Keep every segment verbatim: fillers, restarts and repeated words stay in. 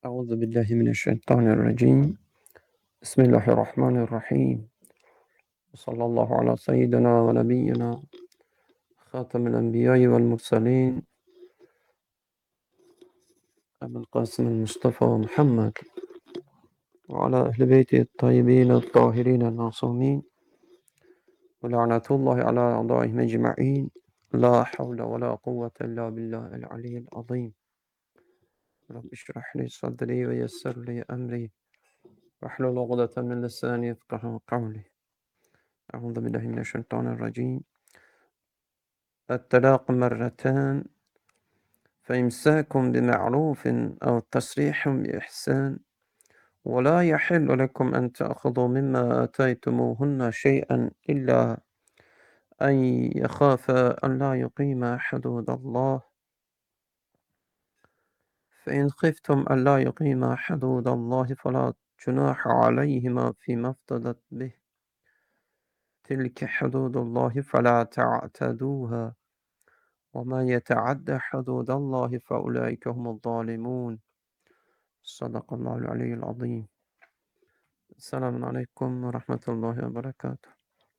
أعوذ بالله من الشيطان الرجيم بسم الله الرحمن الرحيم وصلى الله على سيدنا ونبينا خاتم الأنبياء والمرسلين أبي القاسم المصطفى محمد وعلى أهل بيته الطيبين الطاهرين المعصومين ولعنة الله على أعدائهم أجمعين لا حول ولا قوة إلا بالله العلي العظيم رب اشرح لي صدري ويسر لي أمري واحلل عقدة من لساني يفقهوا قولي أعوذ بالله من الشيطان الرجيم الطلاق مرتان فإمساك بمعروف أو تسريح بإحسان ولا يحل لكم أن تأخذوا مما آتيتموهن شيئا إلا أن يخافا أن لا يقيما حدود الله فإن خفتم أن لا يقيما حدود الله فلا جناح عليهما فيما افتدت به تلك حدود الله فلا تعتدوها ومن يتعد حدود الله فأولئك هم الظالمون صدق الله العلي العظيم. Selamun Aleyküm ve Rahmetullahi ve Berekatuhu.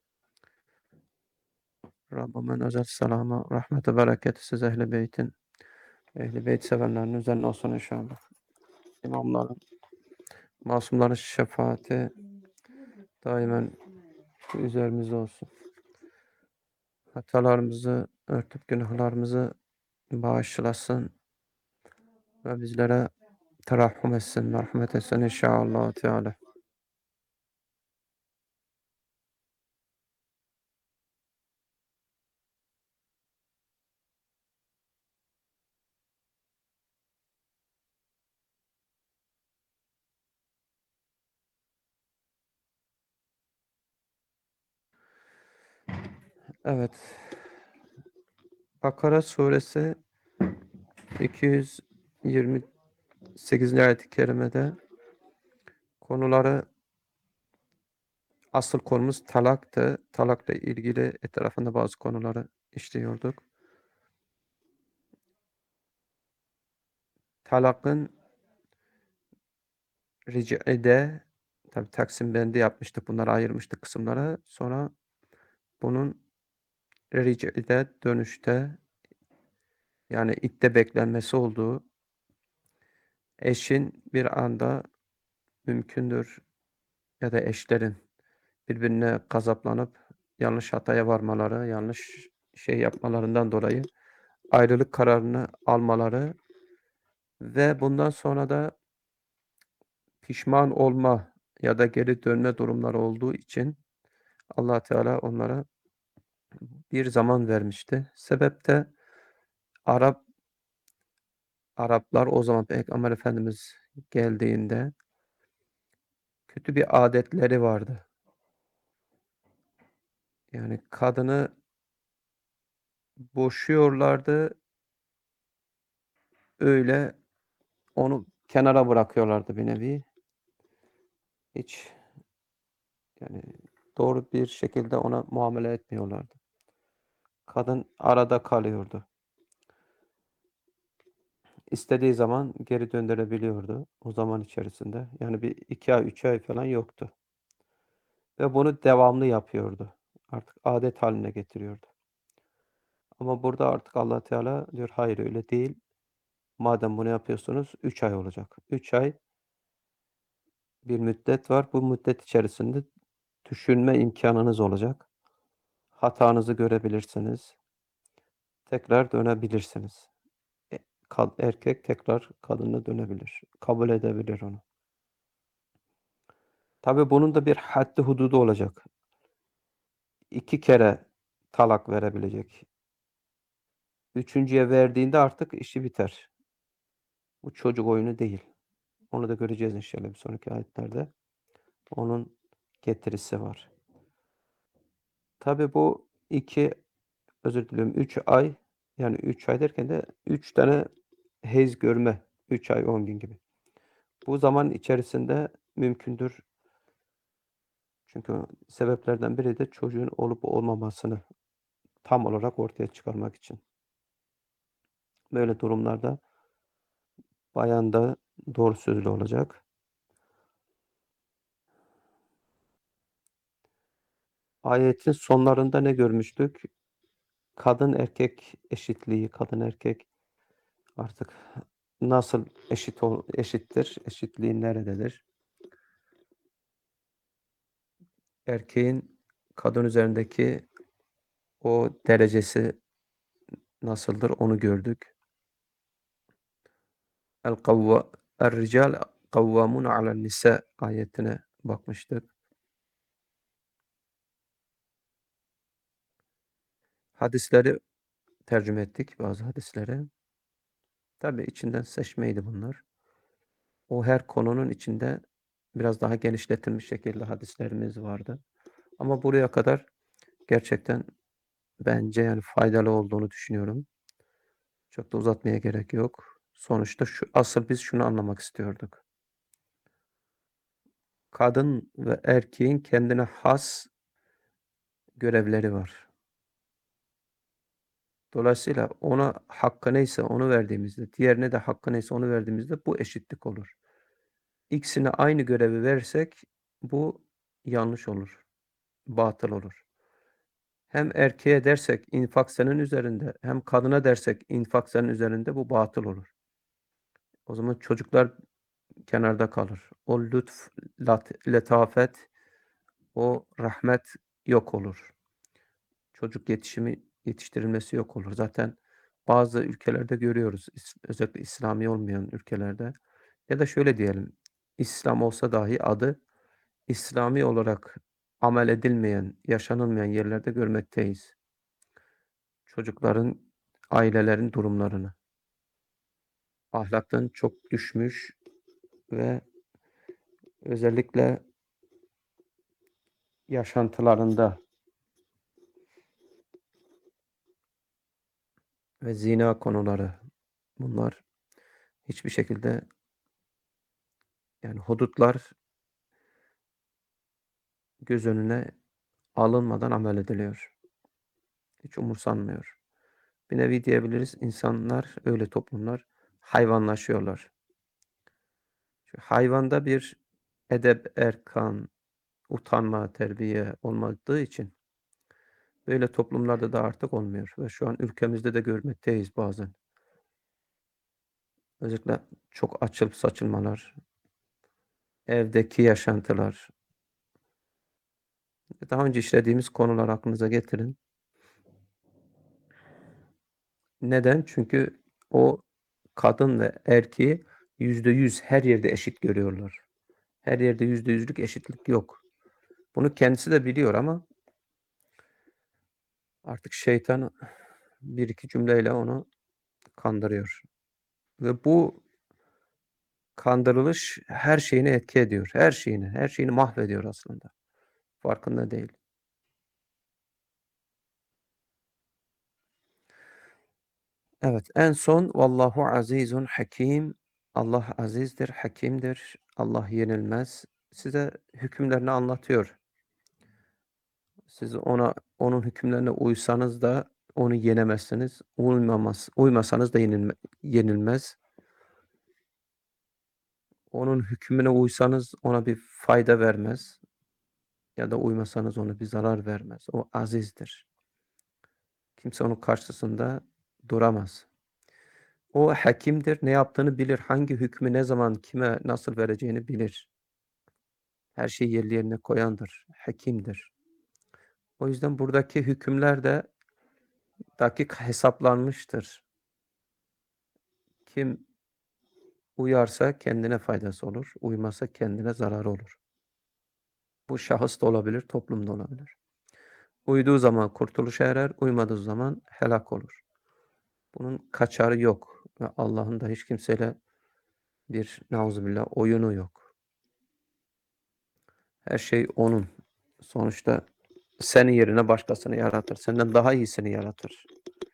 Rabbimin özel selamı, rahmeti, bereketi siz Ehl-i Beyt'in, Ehl-i Beyt sevenlerin üzerine olsun inşallah. İmamların, masumların şefaati daimen üzerimizde olsun. Hatalarımızı örtüp günahlarımızı bağışlasın ve bizlere terahhüm etsin, merhamet etsin inşallah Teala. Evet. Bakara suresi iki yüz yirmi sekizinci ayet-i kerimede konuları, asıl konumuz talaktı. Talakla ilgili etrafında bazı konuları işliyorduk. Talakın ric'ide, tabi taksim bendi yapmıştık, bunları ayırmıştık kısımlara. Sonra bunun ric'ide, dönüşte, yani idde beklenmesi olduğu, eşin bir anda mümkündür ya da eşlerin birbirine gazaplanıp yanlış hataya varmaları, yanlış şey yapmalarından dolayı ayrılık kararını almaları ve bundan sonra da pişman olma ya da geri dönme durumları olduğu için Allah Teala onlara bir zaman vermişti. Sebep de Arap Araplar o zaman Peygamber Efendimiz geldiğinde kötü bir adetleri vardı. Yani kadını boşuyorlardı, öyle onu kenara bırakıyorlardı bir nevi. Hiç yani doğru bir şekilde ona muamele etmiyorlardı. Kadın arada kalıyordu. İstediği zaman geri döndürebiliyordu o zaman içerisinde. Yani bir iki ay, üç ay falan yoktu. Ve bunu devamlı yapıyordu. Artık adet haline getiriyordu. Ama burada artık Allah Teala diyor, hayır öyle değil. Madem bunu yapıyorsunuz üç ay olacak. üç ay bir müddet var. Bu müddet içerisinde düşünme imkanınız olacak. Hatanızı görebilirsiniz. Tekrar dönebilirsiniz. E, erkek tekrar kadına dönebilir. Kabul edebilir onu. Tabii bunun da bir haddi hududu olacak. İki kere talak verebilecek. Üçüncüye verdiğinde artık işi biter. Bu çocuk oyunu değil. Onu da göreceğiz inşallah bir sonraki ayetlerde. Onun getirisi var. Tabii bu iki, özür diliyorum, üç ay, yani üç ay derken de üç tane hez görme. Üç ay on gün gibi. Bu zaman içerisinde mümkündür. Çünkü sebeplerden biri de çocuğun olup olmamasını tam olarak ortaya çıkarmak için. Böyle durumlarda bayan da Doğru sözlü olacak. Ayetin sonlarında ne görmüştük? Kadın erkek eşitliği, kadın erkek artık nasıl eşit ol eşittir? Eşitliği nerededir? Erkeğin kadın üzerindeki o derecesi nasıldır onu gördük. El kavva Er-rical kavvamun alen nisa ayetine bakmıştık. Hadisleri tercüme ettik, bazı hadisleri. Tabii içinden seçmeydi bunlar. O her konunun içinde biraz daha genişletilmiş şekilde hadislerimiz vardı. Ama buraya kadar gerçekten bence yani faydalı olduğunu düşünüyorum. Çok da uzatmaya gerek yok. Sonuçta şu, asıl biz şunu anlamak istiyorduk. Kadın ve erkeğin kendine has görevleri var. Dolayısıyla ona hakkı neyse onu verdiğimizde, diğerine de hakkı neyse onu verdiğimizde bu eşitlik olur. İkisine aynı görevi versek bu yanlış olur, batıl olur. Hem erkeğe dersek infak senin üzerinde, hem kadına dersek infak senin üzerinde bu batıl olur. O zaman çocuklar kenarda kalır. O lütf, lat, letafet, o rahmet yok olur. Çocuk yetişimi yetiştirilmesi yok olur. Zaten bazı ülkelerde görüyoruz, is özellikle İslami olmayan ülkelerde ya da şöyle diyelim, İslam olsa dahi adı İslami olarak amel edilmeyen, yaşanılmayan yerlerde görmekteyiz. Çocukların, ailelerin durumlarını. Ahlaktan çok düşmüş ve özellikle yaşantılarında ve zina konuları bunlar hiçbir şekilde yani hudutlar göz önüne alınmadan amel ediliyor. Hiç umursanmıyor. Bir nevi diyebiliriz insanlar, öyle toplumlar hayvanlaşıyorlar. Çünkü hayvanda bir edep, erkan, utanma, terbiye olmadığı için böyle toplumlarda da artık olmuyor ve şu an ülkemizde de görmekteyiz bazen. Özellikle çok açılıp saçılmalar, evdeki yaşantılar. Daha önce işlediğimiz konular aklınıza getirin. Neden? Çünkü o kadın ve erkeği yüzde yüz her yerde eşit görüyorlar. Her yerde yüzde yüzlük eşitlik yok. Bunu kendisi de biliyor ama artık şeytan bir iki cümleyle onu kandırıyor. Ve bu kandırılış her şeyini etki ediyor. Her şeyini, her şeyini mahvediyor aslında. Farkında değil. Evet, en son vallahu azizun hakim. Allah azizdir, hakimdir. Allah yenilmez. Size hükümlerini anlatıyor. Siz ona onun hükümlerine uysanız da onu yenemezsiniz. Uymamaz, uymasanız da yenilme, yenilmez. Onun hükmüne uysanız ona bir fayda vermez ya da uymasanız ona bir zarar vermez. O azizdir. Kimse onun karşısında duramaz. O hakimdir. Ne yaptığını bilir. Hangi hükmü ne zaman kime nasıl vereceğini bilir. Her şeyi yerli yerine koyandır. Hakimdir. O yüzden buradaki hükümler de dakik hesaplanmıştır. Kim uyarsa kendine faydası olur. Uymasa kendine zararı olur. Bu şahıs da olabilir, toplum da olabilir. Uyduğu zaman kurtuluşa erer, uymadığı zaman helak olur. Bunun kaçarı yok. Ve Allah'ın da hiç kimseyle bir nauzubillah oyunu yok. Her şey onun. Sonuçta senin yerine başkasını yaratır. Senden daha iyisini yaratır.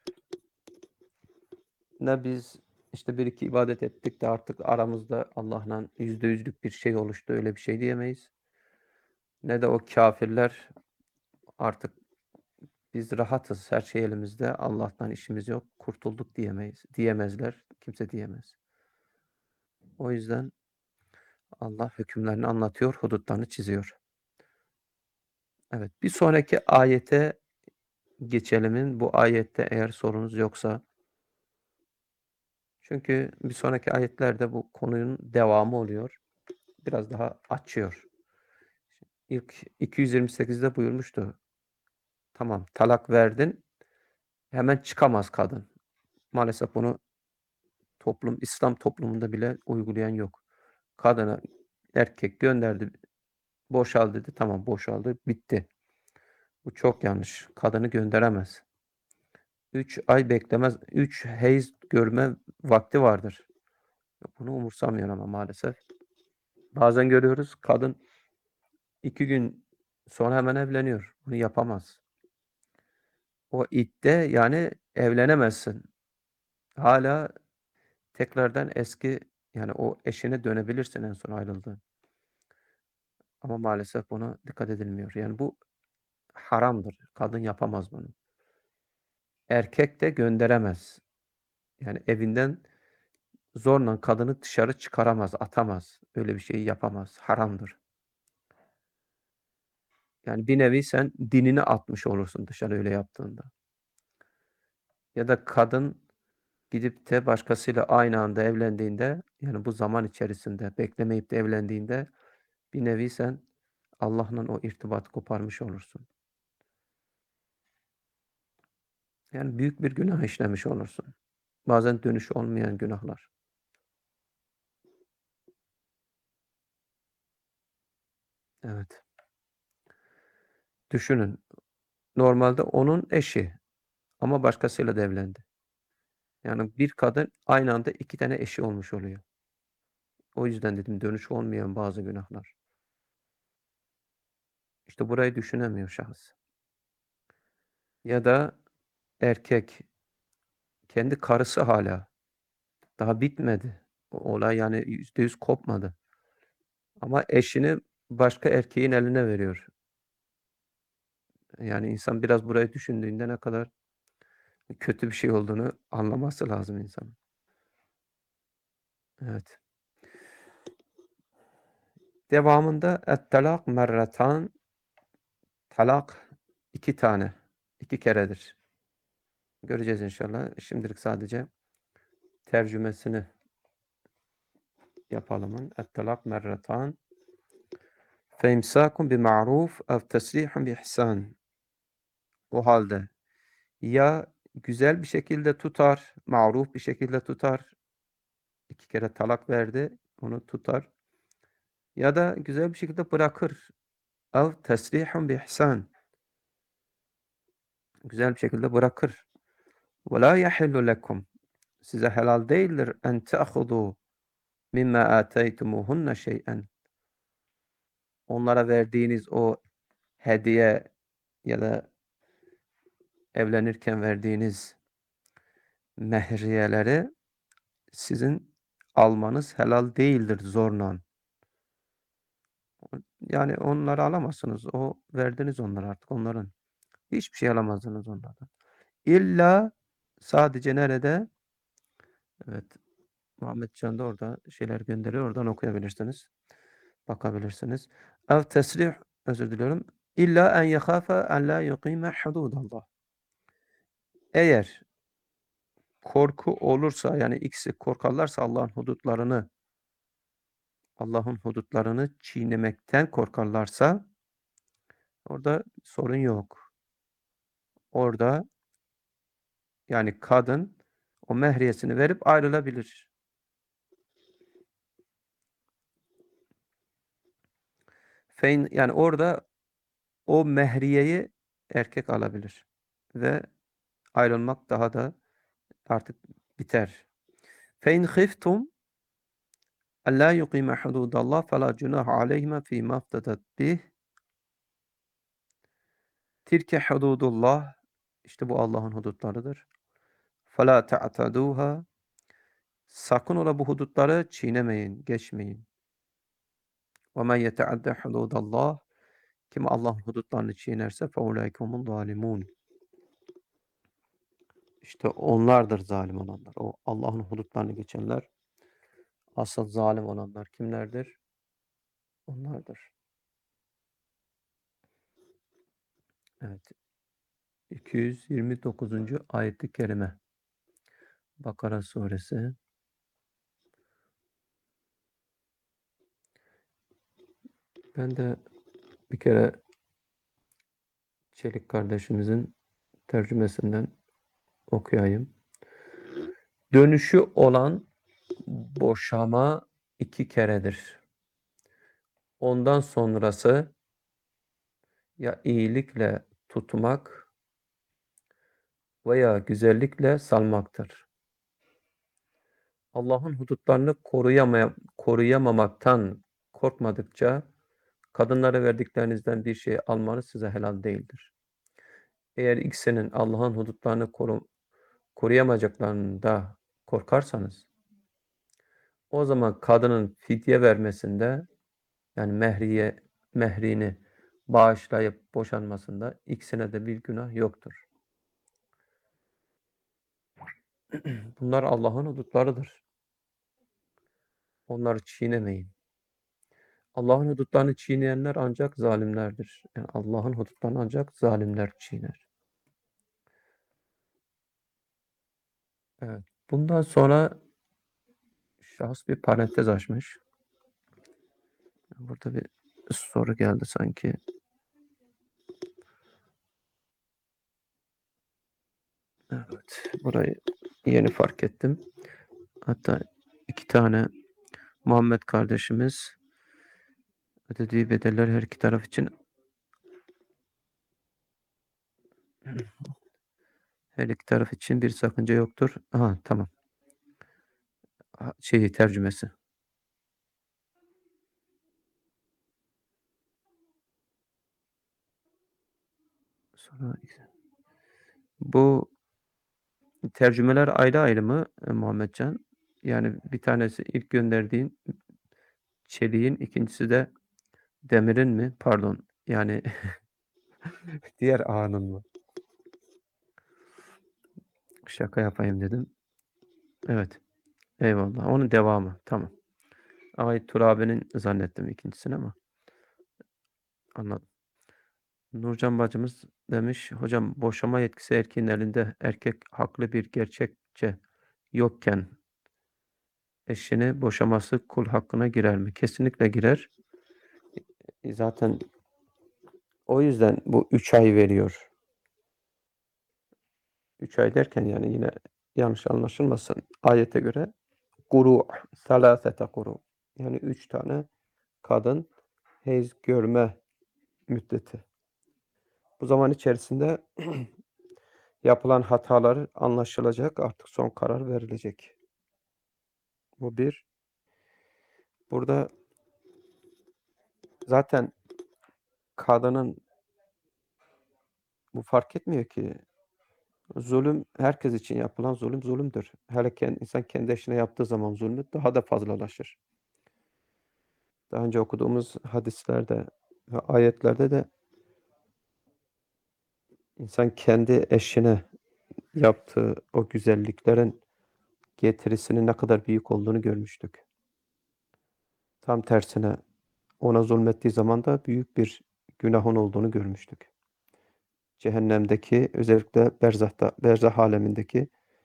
Ne biz işte bir iki ibadet ettik de artık aramızda Allah'la yüzde yüzlük bir şey oluştu. Öyle bir şey diyemeyiz. Ne de o kafirler artık biz rahatız. Her şey elimizde. Allah'tan işimiz yok. Kurtulduk diyemeyiz. Diyemezler. Kimse diyemez. O yüzden Allah hükümlerini anlatıyor, hudutlarını çiziyor. Evet, bir sonraki ayete geçelim. Bu ayette eğer sorunuz yoksa. Çünkü bir sonraki ayetlerde bu konunun devamı oluyor. Biraz daha açıyor. İlk iki yüz yirmi sekizde buyurmuştu. Tamam, talak verdin, hemen çıkamaz kadın. Maalesef bunu toplum, İslam toplumunda bile uygulayan yok. Kadına erkek gönderdi, boşal dedi, tamam boşaldı, bitti. Bu çok yanlış. Kadını gönderemez. üç ay beklemez, üç heyz görme vakti vardır. Bunu umursamıyor ama maalesef. Bazen görüyoruz, kadın iki gün sonra hemen evleniyor. Bunu yapamaz. O idde yani evlenemezsin. Hâlâ tekrardan eski, yani o eşine dönebilirsin en son ayrıldığın. Ama maalesef buna dikkat edilmiyor. Yani bu haramdır. Kadın yapamaz bunu. Erkek de gönderemez. Yani evinden zorla kadını dışarı çıkaramaz, atamaz. Öyle bir şeyi yapamaz. Haramdır. Yani bir nevi sen dinini atmış olursun dışarı öyle yaptığında. Ya da kadın gidip de başkasıyla aynı anda evlendiğinde, yani bu zaman içerisinde beklemeyip de evlendiğinde bir nevi sen Allah'la o irtibatı koparmış olursun. Yani büyük bir günah işlemiş olursun. Bazen dönüşü olmayan günahlar. Evet. Düşünün, normalde onun eşi ama başkasıyla da evlendi. Yani bir kadın aynı anda iki tane eşi olmuş oluyor. O yüzden dedim dönüşü olmayan bazı günahlar. İşte burayı düşünemiyor şahıs. Ya da erkek kendi karısı hâlâ. Daha bitmedi. O olay yani yüzde yüz kopmadı. Ama eşini başka erkeğin eline veriyor. Yani insan biraz burayı düşündüğünde ne kadar kötü bir şey olduğunu anlaması lazım insanın. Evet. Devamında et-talak merratan, talak iki tane, iki keredir. Göreceğiz inşallah. Şimdilik sadece tercümesini yapalım. Et-talak merratan feimsâkun bima'ruf ev tesrihun biihsan. O halde ya güzel bir şekilde tutar, ma'ruf bir şekilde tutar, iki kere talak verdi, onu tutar ya da güzel bir şekilde bırakır. Ev tesrihun biihsan. Güzel bir şekilde bırakır. Ve la yahillu lekum. Size helal değildir en te'khudû mimma ateytumuhunne şey'en. Onlara verdiğiniz o hediye ya da evlenirken verdiğiniz mehriyeleri sizin almanız helal değildir zorla. Yani onları alamazsınız. O verdiniz onlara artık onların. Hiçbir şey alamazsınız onlardan. İlla sadece nerede? Evet. Muhammed Can da orada şeyler gönderiyor. Oradan okuyabilirsiniz. Bakabilirsiniz. Ev tesrih, özür diliyorum. İlla en yekhafe en la yuqime hududallah. Eğer korku olursa yani ikisi korkarlarsa Allah'ın hudutlarını Allah'ın hudutlarını çiğnemekten korkarlarsa orada sorun yok. Orada yani kadın o mehriyesini verip ayrılabilir. Fein yani orada o mehriyeyi erkek alabilir ve ayrılmak daha da artık biter. Fein khiftum alla yuqima hududallah fela cunaha aleyhima fîmâ iftedet bih. Tilke hududullah. İşte bu Allah'ın hudutlarıdır. Fela ta'taduha. Sakın ola bu hudutları çiğnemeyin, geçmeyin. Ve men yeteadde hududallah. Kim Allah'ın hudutlarını çiğnerse feulaike humul zalimun. İşte onlardır zalim olanlar. O Allah'ın hudutlarını geçenler Asıl zalim olanlar kimlerdir? Onlardır. Evet. iki yüz yirmi dokuzuncu ayet-i kerime. Bakara suresi. Ben de bir kere Çelik kardeşimizin tercümesinden okuyayım. Dönüşü olan boşama iki keredir. Ondan sonrası ya iyilikle tutmak veya güzellikle salmaktır. Allah'ın hudutlarını koruyamaya, koruyamamaktan korkmadıkça kadınlara verdiklerinizden bir şey almanız size helal değildir. Eğer ikisinin Allah'ın hudutlarını koru, koruyamayacaklarında korkarsanız o zaman kadının fidye vermesinde yani mehriye mehrini bağışlayıp boşanmasında ikisine de bir günah yoktur. Bunlar Allah'ın hudutlarıdır. Onları çiğnemeyin. Allah'ın hudutlarını çiğneyenler ancak zalimlerdir. Yani Allah'ın hudutlarını ancak zalimler çiğner. Evet. Bundan sonra şahıs bir parantez açmış. Burada bir soru geldi sanki. Evet. Burayı yeni fark ettim. Hatta iki tane Muhammed kardeşimiz ödediği bedeller her iki taraf için her iki taraf için bir sakınca yoktur. Aha tamam. Şeyi tercümesi. Sonra bu tercümeler ayrı ayrı mı e, Muhammedcan? Yani bir tanesi ilk gönderdiğin çeliğin, ikincisi de demirin mi? Pardon. Yani diğer ağanın mı? Şaka yapayım dedim. Evet. Eyvallah. Onun devamı. Tamam. Ay Turabi'nin zannettim ikincisini ama anladım. Nurcan bacımız demiş, hocam boşama yetkisi erkeğin elinde, erkek haklı bir gerçekçe yokken eşini boşaması kul hakkına girer mi? Kesinlikle girer. E, Zaten o yüzden bu üç ay veriyor. Üç ay derken yani yine yanlış anlaşılmasın. Ayete göre kuru, salasete kuru. Yani üç tane kadın heyz görme müddeti. Bu zaman içerisinde yapılan hatalar anlaşılacak, artık son karar verilecek. Bu bir. Burada zaten kadının bu fark etmiyor ki zulüm herkes için yapılan zulüm zulümdür. Hele ken- insan kendi eşine yaptığı zaman zulmü daha da fazlalaşır. Daha önce okuduğumuz hadislerde ve ayetlerde de insan kendi eşine yaptığı o güzelliklerin getirisinin ne kadar büyük olduğunu görmüştük. Tam tersine ona zulmettiği zaman da büyük bir günahın olduğunu görmüştük. Cehennemdeki özellikle berzahta, berzah alemindeki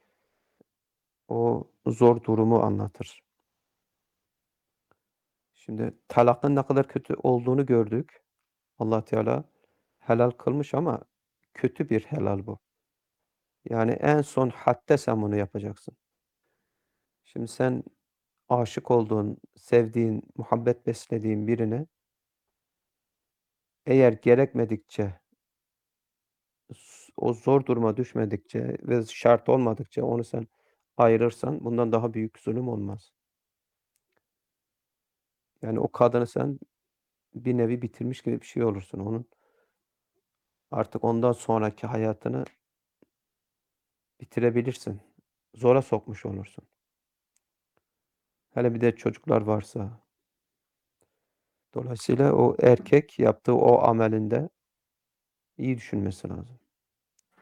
o zor durumu anlatır. Şimdi talakın ne kadar kötü olduğunu gördük. Allah Teala helal kılmış ama kötü bir helal bu. Yani en son hatta sen bunu yapacaksın. Şimdi sen aşık olduğun, sevdiğin, muhabbet beslediğin birine eğer gerekmedikçe, s- o zor duruma düşmedikçe ve şart olmadıkça onu sen ayırırsan bundan daha büyük zulüm olmaz. Yani o kadını sen bir nevi bitirmiş gibi bir şey olursun. Onun artık ondan sonraki hayatını bitirebilirsin. Zora sokmuş olursun. Hele bir de çocuklar varsa. Dolayısıyla o erkek yaptığı o amelinde iyi düşünmesi lazım.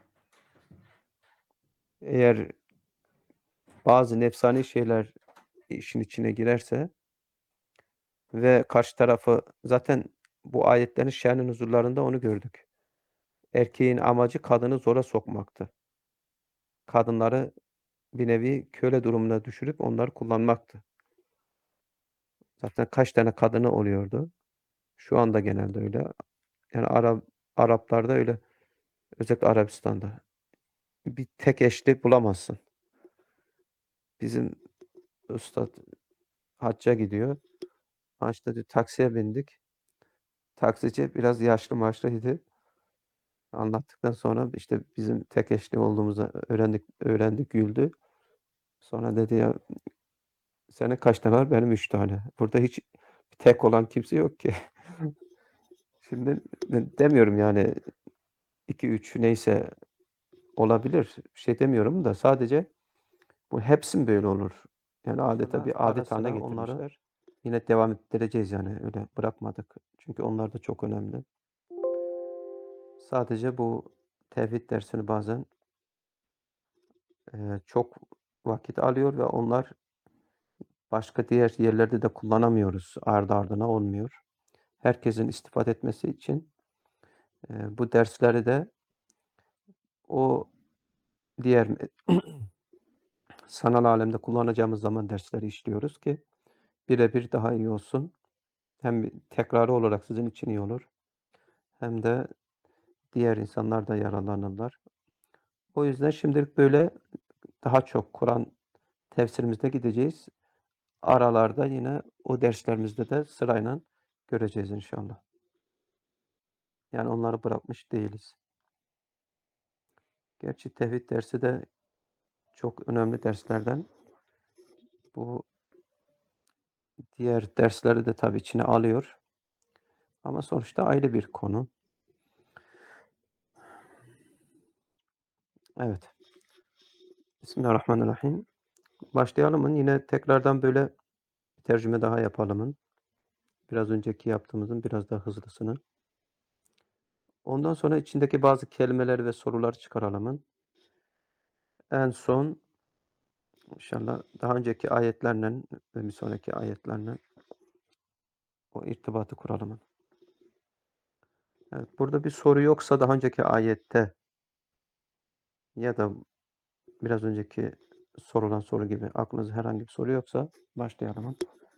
Eğer bazı nefsani şeyler işin içine girerse ve karşı tarafı zaten bu ayetlerin şen-i nüzullarında onu gördük. Erkeğin amacı kadını zora sokmaktı. Kadınları bir nevi köle durumuna düşürüp onları kullanmaktı. Zaten kaç tane kadını oluyordu. Şu anda genelde öyle. Yani Arap Araplarda öyle. Özellikle Arabistan'da. Bir tek eşli bulamazsın. Bizim üstad hacca gidiyor. Haçta diyor taksiye bindik. Taksici biraz yaşlı maşlıydı. Anlattıktan sonra işte bizim tek eşli olduğumuzu öğrendik öğrendik, güldü. Sonra dedi ya senin kaç tane var? Benim üç tane. Burada hiç tek olan kimse yok ki. Şimdi de demiyorum yani iki üç neyse olabilir. Bir şey demiyorum da sadece bu hepsi mi böyle olur? Yani adeta bir adet haline Ara sıra onları getirmişler. Yine devam ettireceğiz yani öyle bırakmadık. Çünkü onlar da çok önemli. Sadece bu tevhid dersini bazen, eee, çok vakit alıyor ve onlar başka diğer yerlerde de kullanamıyoruz. Ardı ardına olmuyor. Herkesin istifade etmesi için, eee, bu dersleri de o diğer sanal alemde kullanacağımız zaman dersleri işliyoruz ki birebir daha iyi olsun. Hem tekrarı olarak sizin için iyi olur hem de diğer insanlar da yararlanırlar. O yüzden şimdilik böyle daha çok Kur'an tefsirimizde gideceğiz. Aralarda yine o derslerimizde de sırayla göreceğiz inşallah. Yani onları bırakmış değiliz. Gerçi tevhid dersi de çok önemli derslerden. Bu diğer dersleri de tabii içine alıyor ama sonuçta ayrı bir konu. Evet. Bismillahirrahmanirrahim. Başlayalım mı? Yine tekrardan böyle bir tercüme daha yapalım. Biraz önceki yaptığımızın biraz daha hızlısını. Ondan sonra içindeki bazı kelimeleri ve soruları çıkaralım. En son inşallah daha önceki ayetlerle ve bir sonraki ayetlerle o irtibatı kuralım. Evet, burada bir soru yoksa daha önceki ayette ya da biraz önceki sorulan soru gibi aklınızda herhangi bir soru yoksa başlayalım.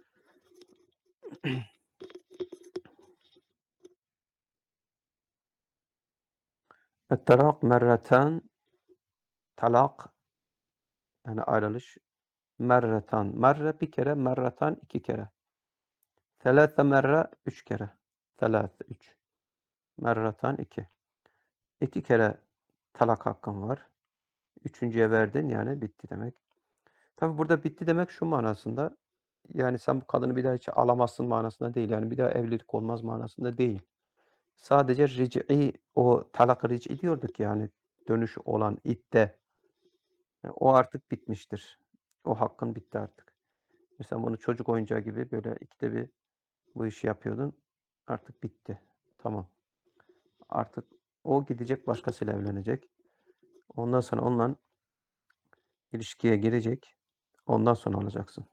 Et-talak merreten talak yani ayrılış merreten. Merre bir kere, merreten iki kere. Selâse merre üç kere. Selâse üç. Merreten iki. İki kere talak hakkın var. Üçüncüye verdin yani bitti demek. Tabi burada bitti demek şu manasında. Yani sen bu kadını bir daha hiç alamazsın manasında değil. Yani bir daha evlilik olmaz manasında değil. Sadece ric'i o talak ric'i diyorduk yani dönüş olan idde. E, o artık bitmiştir. O hakkın bitti artık. Mesela bunu çocuk oyuncağı gibi böyle ikide bir bu işi yapıyordun. Artık bitti. Tamam. Artık o gidecek başkasıyla evlenecek. Ondan sonra onunla ilişkiye girecek. Ondan sonra alacaksın.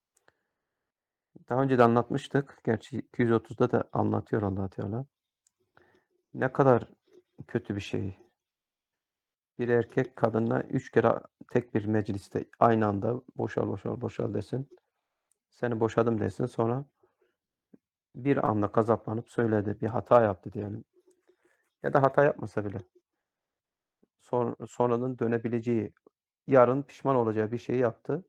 Daha önce de anlatmıştık. Gerçi iki yüz otuzda da anlatıyor Allah Teala. Ne kadar kötü bir şey. Bir erkek kadınla üç kere tek bir mecliste aynı anda boşal boşal boşal desin. Seni boşadım desin. Sonra bir anda gazaplanıp söyledi. Bir hata yaptı diyelim. Ya da hata yapmasa bile. Son, sonranın dönebileceği, yarın pişman olacağı bir şeyi yaptı.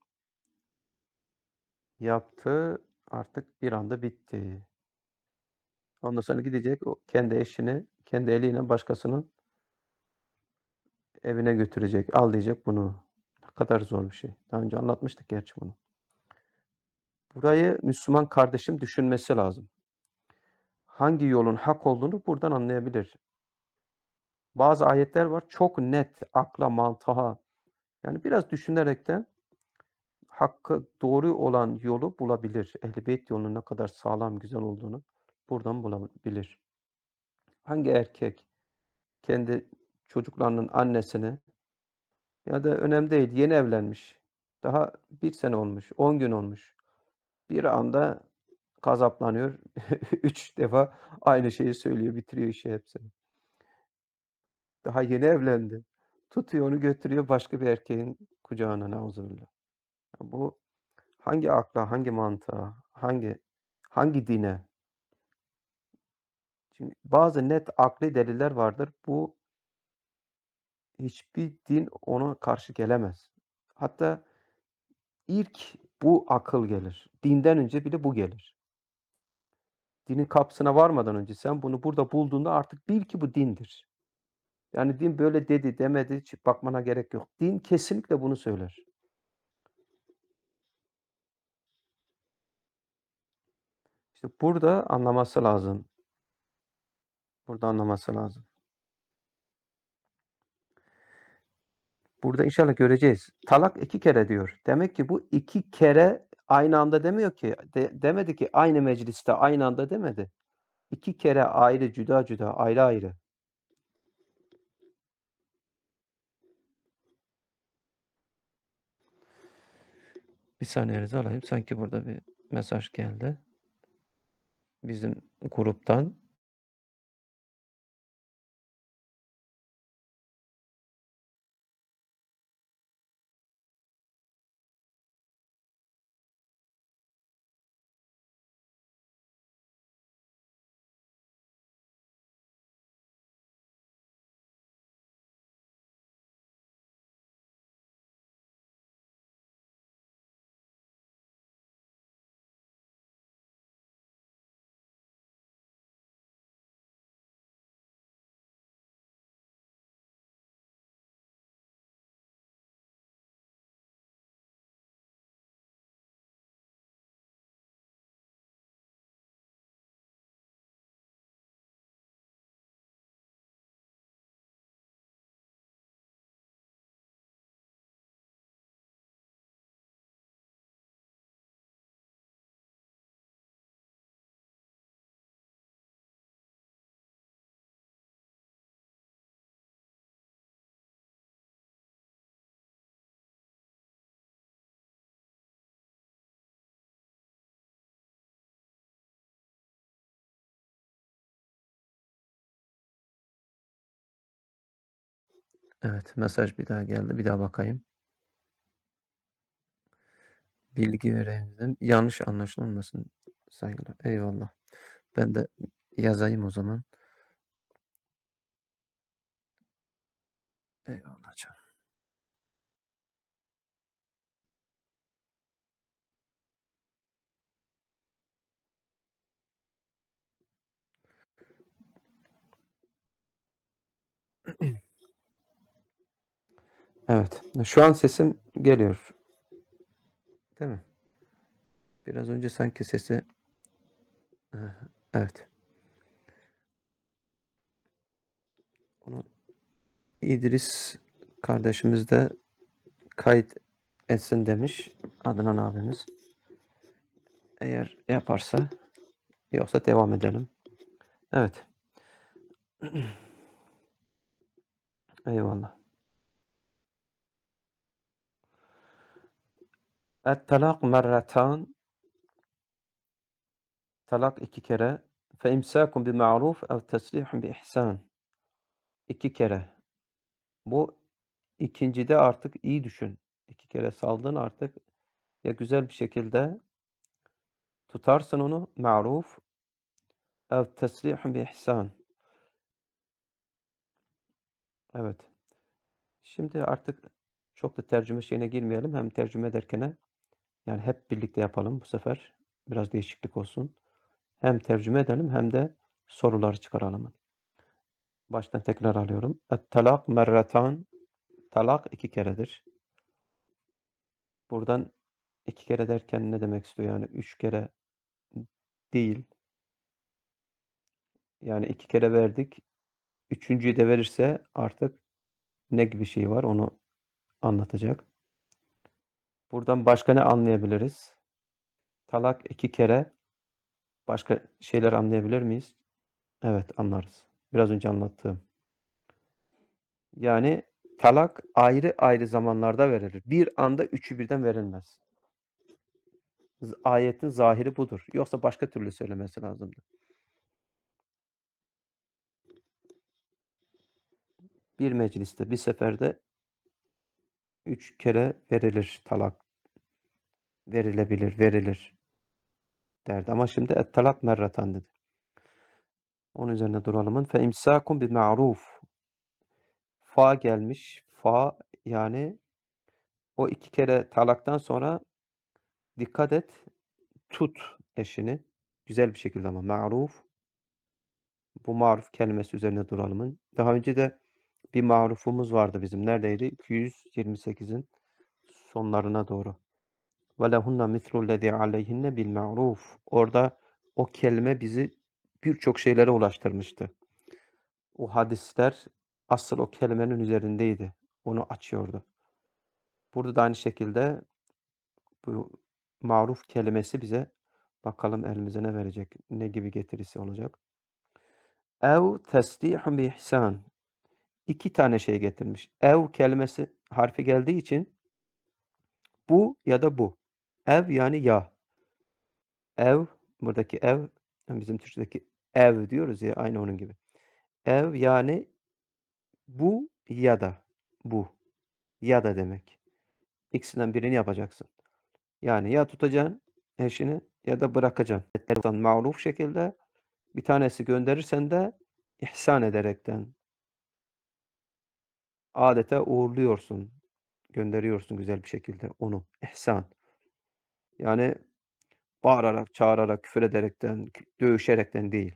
Yaptı. Artık bir anda bitti. Ondan sonra gidecek o kendi eşini kendi eliyle başkasının evine götürecek. Al diyecek bunu. Ne kadar zor bir şey. Daha önce anlatmıştık gerçi bunu. Burayı Müslüman kardeşim düşünmesi lazım. Hangi yolun hak olduğunu buradan anlayabilir. Bazı ayetler var çok net, akla, mantığa, yani biraz düşünerekten hakkı, doğru olan yolu bulabilir. Ehl-i Beyt yolunun ne kadar sağlam, güzel olduğunu buradan bulabilir. Hangi erkek kendi çocuklarının annesini ya da önemli değil, yeni evlenmiş. Daha bir sene olmuş, on gün olmuş. Bir anda gazaplanıyor. üç defa aynı şeyi söylüyor, bitiriyor işi hepsini. Daha yeni evlendi. Tutuyor onu götürüyor başka bir erkeğin kucağına nauzubillah. Bu hangi akla, hangi mantığa, hangi hangi dine? Çünkü bazı net akli deliller vardır. Bu hiçbir din ona karşı gelemez. Hatta ilk bu akıl gelir. Dinden önce bile bu gelir. Dinin kapısına varmadan önce sen bunu burada bulduğunda artık bil ki bu dindir. Yani din böyle dedi, demedi hiç bakmana gerek yok. Din kesinlikle bunu söyler. İşte burada anlaması lazım. Burada anlaması lazım. Burada inşallah göreceğiz. Talak iki kere diyor. Demek ki bu iki kere aynı anda demiyor ki. De demedi ki aynı mecliste aynı anda demedi. iki kere ayrı, cüda cüda, ayrı ayrı. Bir saniyenizi alayım. Sanki burada bir mesaj geldi. Bizim gruptan. Evet, mesaj bir daha geldi. Bir daha bakayım. Bilgi vereyim dedim. Yanlış anlaşılmasın saygılar. Eyvallah. Ben de yazayım o zaman. Eyvallah canım. Evet. Şu an sesim geliyor. Değil mi? Biraz önce sanki sesi evet. Onu İdris kardeşimiz de kayıt etsin demiş Adnan abimiz. Eğer yaparsa yoksa devam edelim. Evet. Eyvallah. Et-talak merratan talak iki kere fe imsakun bi ma'ruf ev teslihun bi ihsan. İki kere. Bu ikincide artık iyi düşün. İki kere saldın artık ya güzel bir şekilde tutarsın onu ma'ruf ev teslihun bi ihsan. Evet. Şimdi artık çok da tercüme şeyine girmeyelim. Hem tercüme ederken yani hep birlikte yapalım bu sefer. Biraz değişiklik olsun. Hem tercüme edelim hem de soruları çıkaralım. Baştan tekrar alıyorum. Et-talak merratan. Talak iki keredir. Buradan iki kere derken ne demek istiyor? Yani üç kere değil. Yani iki kere verdik. Üçüncüyü de verirse artık ne gibi şey var onu anlatacak. Buradan başka ne anlayabiliriz? Talak iki kere. Başka şeyler anlayabilir miyiz? Evet, anlarız. Biraz önce anlattığım. Yani Talak ayrı ayrı zamanlarda verilir. Bir anda üçü birden verilmez. Z ayetin zahiri budur. Yoksa başka türlü söylemesi lazımdı. Bir mecliste, bir seferde üç kere verilir talak. Verilebilir, verilir derdi. Ama şimdi et-talak merratan dedi. Onun üzerine duralımın. Fe imsakun bi ma'ruf. Fa gelmiş. Fa yani o iki kere talaktan sonra dikkat et. Tut eşini. Güzel bir şekilde ama ma'ruf. Bu maruf kelimesi üzerine duralımın. Daha önce de bir marufumuz vardı bizim. Neredeydi? iki yüz yirmi sekizin sonlarına doğru. Ve lehunne mislullezî aleyhinne bil ma'ruf. Orada o kelime bizi birçok şeylere ulaştırmıştı. O hadisler asıl o kelimenin üzerindeydi. Onu açıyordu. Burada da aynı şekilde bu maruf kelimesi bize bakalım elimize ne verecek? Ne gibi getirisi olacak? Ev teslihun bi ihsan. İki tane şey getirmiş. Ev kelimesi harfi geldiği için bu ya da bu. Ev yani ya. Ev, buradaki ev, bizim Türkçedeki ev diyoruz ya, aynı onun gibi. Ev yani bu ya da bu. Ya da demek. İkisinden birini yapacaksın. Yani ya tutacaksın eşini ya da bırakacaksın. Ma'ruf şekilde bir tanesi gönderirsen de ihsan ederekten adeta uğurluyorsun. Gönderiyorsun güzel bir şekilde onu. İhsan. Yani bağırarak, çağırarak, küfür ederekten, dövüşerekten değil.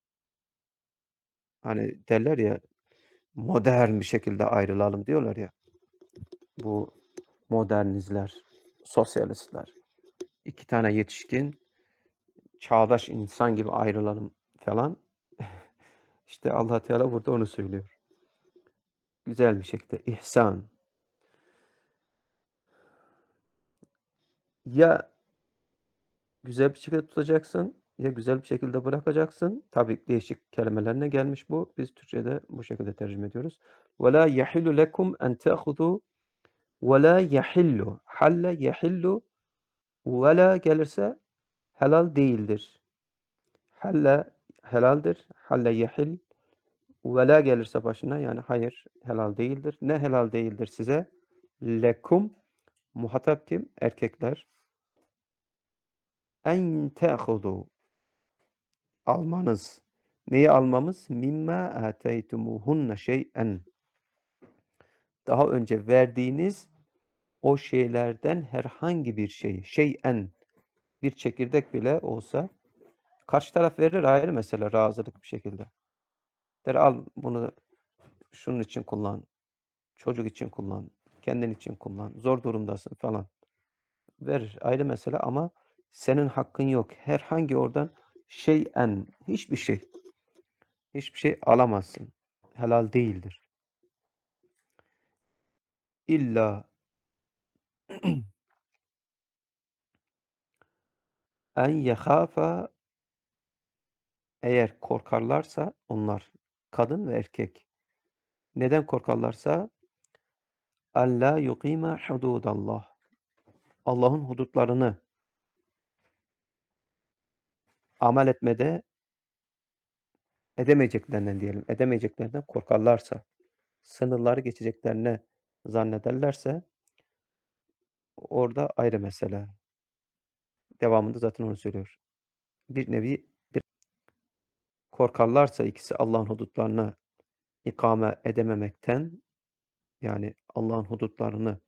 Hani derler ya, modern bir şekilde ayrılalım diyorlar ya. Bu modernizler, sosyalistler. İki tane yetişkin, çağdaş insan gibi ayrılalım falan. İşte Allah Teala burada onu söylüyor. Güzel bir şekilde ihsan. Ya güzel bir şekilde tutacaksın ya güzel bir şekilde bırakacaksın. Tabii değişik kelimelerine gelmiş bu. Biz Türkçe'de bu şekilde tercüme ediyoruz. وَلَا يَحِلُّ لَكُمْ أَنْ تَأْخُذُوا وَلَا يَحِلُّ halle yehillu وَلَا gelirse helal değildir. Halle helaldir. Halle yehil وَلَا gelirse başına yani hayır helal değildir. Ne helal değildir size? Lekum muhatap kim? Erkekler. En te'hudu almanız. Neyi almamız? Mimma ateytumuhunne şey'en. Daha önce verdiğiniz o şeylerden herhangi bir şeyi, şey'en bir çekirdek bile olsa karşı taraf verir ayrı mesele razılık bir şekilde. Der al bunu şunun için kullan, çocuk için kullan, kendin için kullan, zor durumdasın falan. Verir ayrı mesele ama senin hakkın yok. Herhangi oradan şey'en hiçbir şey, hiçbir şey alamazsın. Helal değildir. İlla en yehâfa eğer korkarlarsa onlar kadın ve erkek. Neden korkarlarsa allâ yukîmâ hudûdallah. Allah'ın hudutlarını amel etmede edemeyeceklerinden diyelim. Edemeyeceklerinden korkarlarsa, sınırları geçeceklerini zannederlerse orada ayrı mesele. Devamında zaten onu söylüyor. Bir nevi bir korkarlarsa ikisi Allah'ın hudutlarını ikame edememekten yani Allah'ın hudutlarını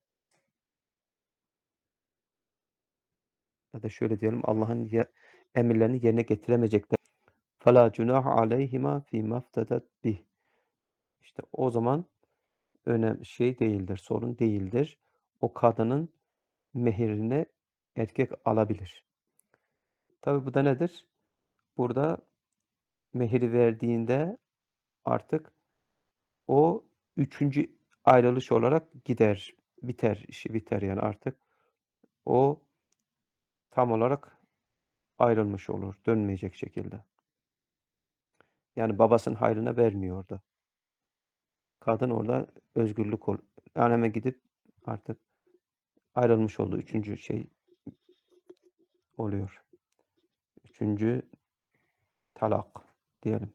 ya da şöyle diyelim Allah'ın emirlerini yerine getiremeyecekler. فَلَا جُنَاحَ عَلَيْهِمَا فِي مَفْتَدَتْ bih. İşte o zaman önemli şey değildir, sorun değildir. O kadının mehirini erkek alabilir. Tabii bu da nedir? Burada mehiri verdiğinde artık o üçüncü ayrılış olarak gider, biter, işi biter yani artık o tam olarak ayrılmış olur, dönmeyecek şekilde. Yani babasının hayrına vermiyor orada. Kadın orada özgürlük ol aleme gidip artık ayrılmış oldu. Üçüncü şey oluyor. Üçüncü talak diyelim.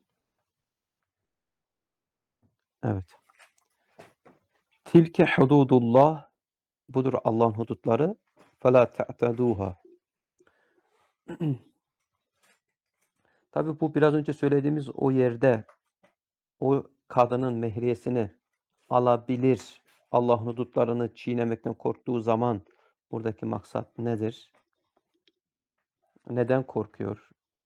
Evet. Tilke hududullah, budur Allah'ın hudutları. Fela te'teduha. Tabii bu biraz önce söylediğimiz o yerde o kadının mehriyesini alabilir. Allah'ın hudutlarını çiğnemekten korktuğu zaman buradaki maksat nedir? Neden korkuyor?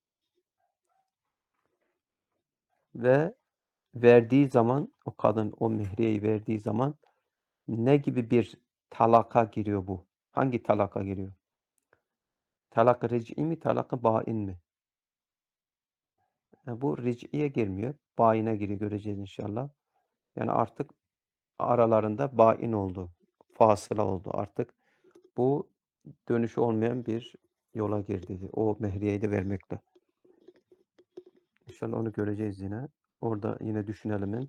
Ve verdiği zaman o kadın o mehriyeyi verdiği zaman ne gibi bir talaka giriyor bu? Hangi talaka giriyor? Talak ric'i mi, talak bain mi? E, bu ric'iye girmiyor. Baine giriyor, göreceğiz inşallah. Yani artık aralarında bain oldu. Fasıla oldu. Artık bu dönüşü olmayan bir yola girdi. O mehriyeyi de vermekle. İnşallah onu göreceğiz yine. Orada yine düşünelim.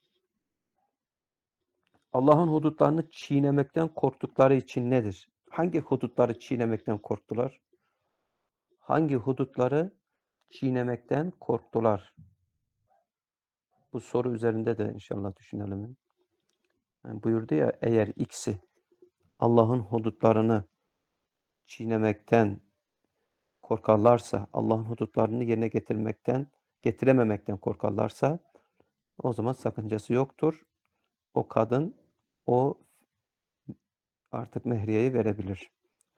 Allah'ın hudutlarını çiğnemekten korktukları için nedir? Hangi hudutları çiğnemekten korktular? Hangi hudutları çiğnemekten korktular? Bu soru üzerinde de inşallah düşünelim. Yani buyurdu ya, eğer ikisi Allah'ın hudutlarını çiğnemekten korkarlarsa, Allah'ın hudutlarını yerine getirmekten, getirememekten korkarlarsa o zaman sakıncası yoktur. O kadın o artık mehriyeyi verebilir.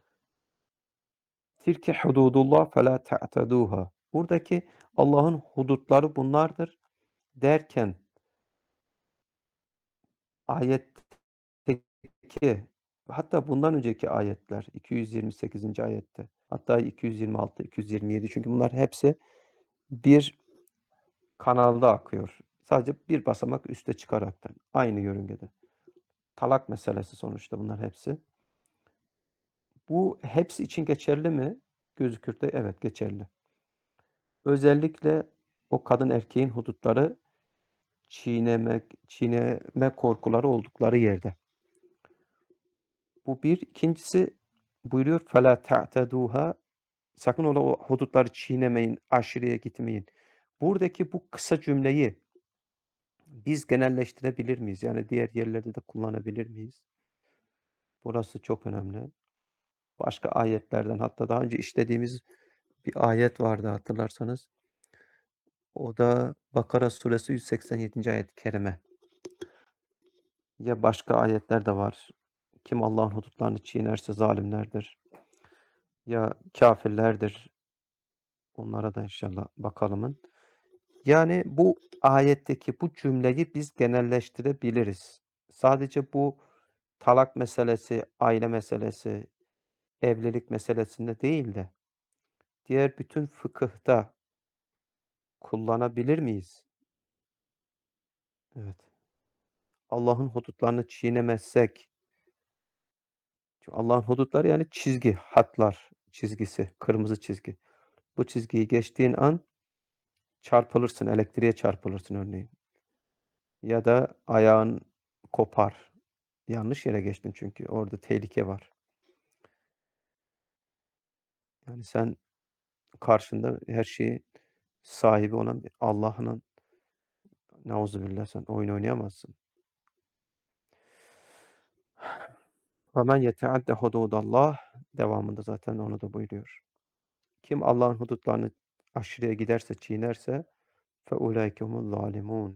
Tilke hududullah fela ta'teduha. Buradaki Allah'ın hudutları bunlardır derken ayetteki hatta bundan önceki ayetler iki yüz yirmi sekizinci ayette hatta iki yüz yirmi altı, iki yüz yirmi yedi çünkü bunlar hepsi bir kanalda akıyor. Sadece bir basamak üste çıkaraktan. Aynı yörüngede. Talak meselesi sonuçta bunlar hepsi. Bu hepsi için geçerli mi? Gözükür de evet geçerli. Özellikle o kadın erkeğin hudutları çiğnemek, çiğneme korkuları oldukları yerde. Bu bir. İkincisi buyuruyor فَلَا تَعْتَدُوهَا. Sakın ola o hudutları çiğnemeyin, aşırıya gitmeyin. Buradaki bu kısa cümleyi biz genelleştirebilir miyiz? Yani diğer yerlerde de kullanabilir miyiz? Burası çok önemli. Başka ayetlerden hatta daha önce işlediğimiz bir ayet vardı hatırlarsanız. O da Bakara suresi yüz seksen yedinci ayet-i kerime. Ya başka ayetler de var. Kim Allah'ın hudutlarını çiğnerse zalimlerdir. Ya kâfirlerdir. Onlara da inşallah bakalımın. Yani bu ayetteki bu cümleyi biz genelleştirebiliriz. Sadece bu talak meselesi, aile meselesi, evlilik meselesinde değil de diğer bütün fıkıhta kullanabilir miyiz? Evet. Allah'ın hudutlarını çiğnemezsek, çünkü Allah'ın hudutları yani çizgi, hatlar çizgisi, kırmızı çizgi. Bu çizgiyi geçtiğin an çarpılırsın, elektriğe çarpılırsın örneğin. Ya da ayağın kopar. Yanlış yere geçtin çünkü orada tehlike var. Yani sen karşında her şeyi sahibi olan bir Allah'ın nauzubillah sen oyun oynayamazsın. وَمَنْ يَتَعَدَّ حُدُودَ اللّٰهِ devamında zaten onu da buyuruyor. Kim Allah'ın hudutlarını aşırıya giderse, çiğnerse فَاُولَٰئِكَ هُمُ الظَّالِمُونَ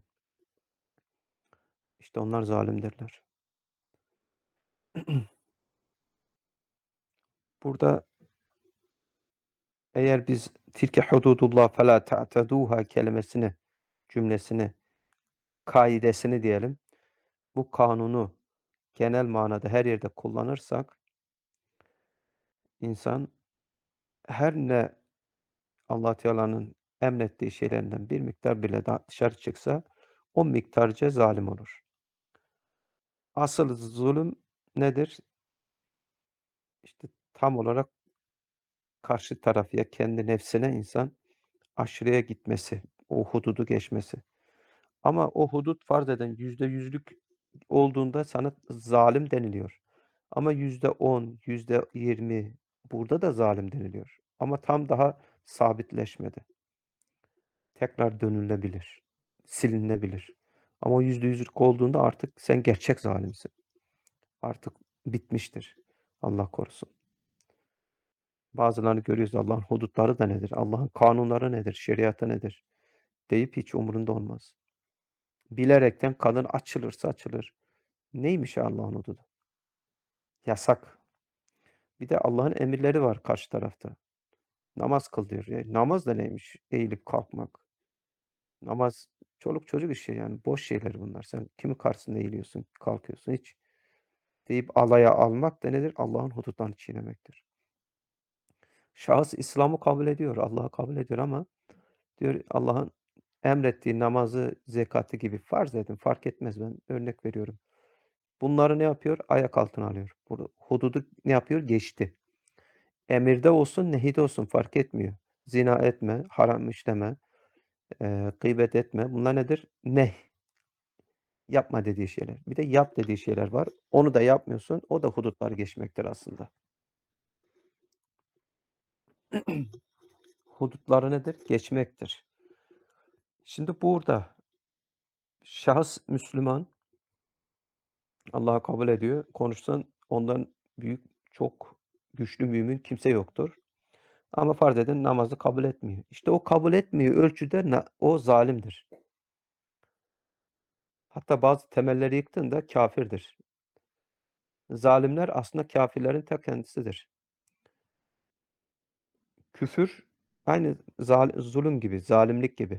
İşte onlar zalimdirler. Burada eğer biz tilke hududullah fela ta'teduha kelimesini, cümlesini, kaidesini diyelim, bu kanunu genel manada her yerde kullanırsak insan her ne Allah Teala'nın emrettiği şeylerden bir miktar bile daha dışarı çıksa o miktarca zalim olur. Asıl zulüm nedir? İşte tam olarak karşı taraf ya kendi nefsine insan aşırıya gitmesi, o hududu geçmesi. Ama o hudut farz eden yüzde yüzlük olduğunda sana zalim deniliyor. Ama yüzde on, yüzde yirmi burada da zalim deniliyor. Ama tam daha sabitleşmedi. Tekrar dönülebilir, silinebilir. Ama o yüzde yüzlük olduğunda artık sen gerçek zalimsin. Artık bitmiştir. Allah korusun. Bazılarını görüyoruz, Allah'ın hudutları da nedir? Allah'ın kanunları nedir? Şeriatı nedir? Deyip hiç umurunda olmaz. Bilerekten kadın açılırsa açılır. Neymiş ya Allah'ın hududu? Yasak. Bir de Allah'ın emirleri var karşı tarafta. Namaz kıl diyor. Ya, namaz da neymiş? Eğilip kalkmak. Namaz çoluk çocuk işi yani. Boş şeyler bunlar. Sen kimin karşısında eğiliyorsun, kalkıyorsun hiç deyip alaya almak da nedir? Allah'ın hudutlarını çiğnemektir. Şahıs İslam'ı kabul ediyor, Allah'ı kabul ediyor ama diyor Allah'ın emrettiği namazı, zekatı gibi farz edin, fark etmez ben örnek veriyorum. Bunları ne yapıyor? Ayak altına alıyor. Burada hududu ne yapıyor? Geçti. Emirde olsun, nehide olsun fark etmiyor. Zina etme, haram işleme, eee, gıybet etme. Bunlar nedir? Neh. Yapma dediği şeyler. Bir de yap dediği şeyler var. Onu da yapmıyorsun. O da hudutları geçmektir aslında. Hudutları nedir? Geçmektir. Şimdi burada şahıs Müslüman, Allah'ı kabul ediyor. Konuşsan ondan büyük, çok güçlü mümin kimse yoktur. Ama farz edin namazı kabul etmiyor. İşte o kabul etmiyor ölçüde na o zalimdir. Hatta bazı temelleri yıktığında kâfirdir. Zalimler aslında kâfirlerin ta kendisidir. Küfür aynı zal zulüm gibi, zalimlik gibi.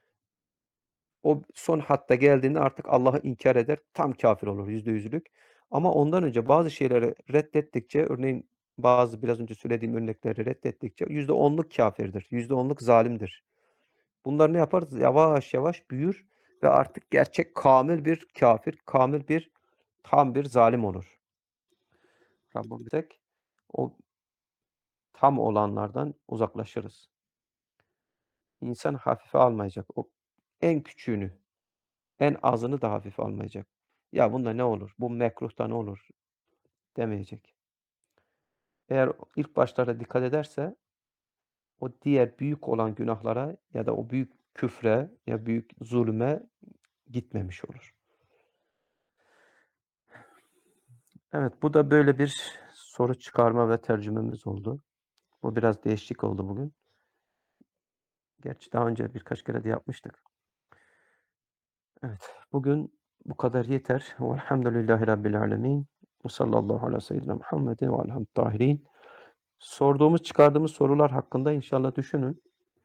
O son hatta geldiğinde artık Allah'ı inkar eder, tam kâfir olur, yüzde yüzlük. Ama ondan önce bazı şeyleri reddettikçe, örneğin bazı biraz önce söylediğim örnekleri reddettikçe yüzde onluk kâfirdir, yüzde onluk zalimdir. Bunlar ne yapar? Yavaş yavaş büyür ve artık gerçek kamil bir kâfir, kamil bir, tam bir zalim olur. Rabbim tek o tam olanlardan uzaklaşırız. İnsan hafife almayacak. O en küçüğünü, en azını da hafife almayacak. Ya bunda ne olur? Bu mekruhta ne olur? Demeyecek. Eğer ilk başlarda dikkat ederse o diğer büyük olan günahlara ya da o büyük küfre ya büyük zulme gitmemiş olur. Evet, bu da böyle bir soru çıkarma ve tercümemiz oldu. Bu biraz değişik oldu bugün. Gerçi daha önce birkaç kere de yapmıştık. Evet, bugün bu kadar yeter. Velhamdülillahi Rabbil alemin. Ve sallallahu ala seyyidina Muhammedin ve aleyhi tahirin. Sorduğumuz, çıkardığımız sorular hakkında inşallah düşünün.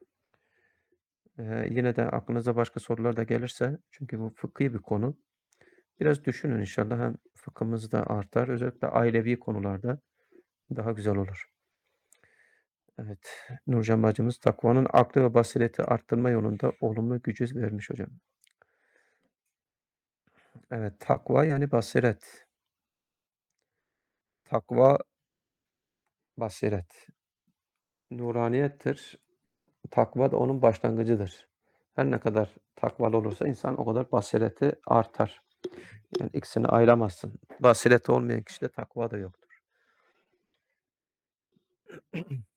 Eee, yine de aklınıza başka sorular da gelirse, çünkü bu fıkhi bir konu. Biraz düşünün inşallah hem fıkhımız da artar. Özellikle ailevi konularda daha güzel olur. Evet, Nurcan bacımız takvanın aklı ve basireti arttırma yolunda olumlu gücü vermiş hocam. Evet, takva yani basiret. Takva basiret. Nuraniyettir. Takva da onun başlangıcıdır. Her ne kadar takvalı olursa insan o kadar basireti artar. Yani ikisini ayıramazsın. Basiret olmayan kişide takva da yoktur.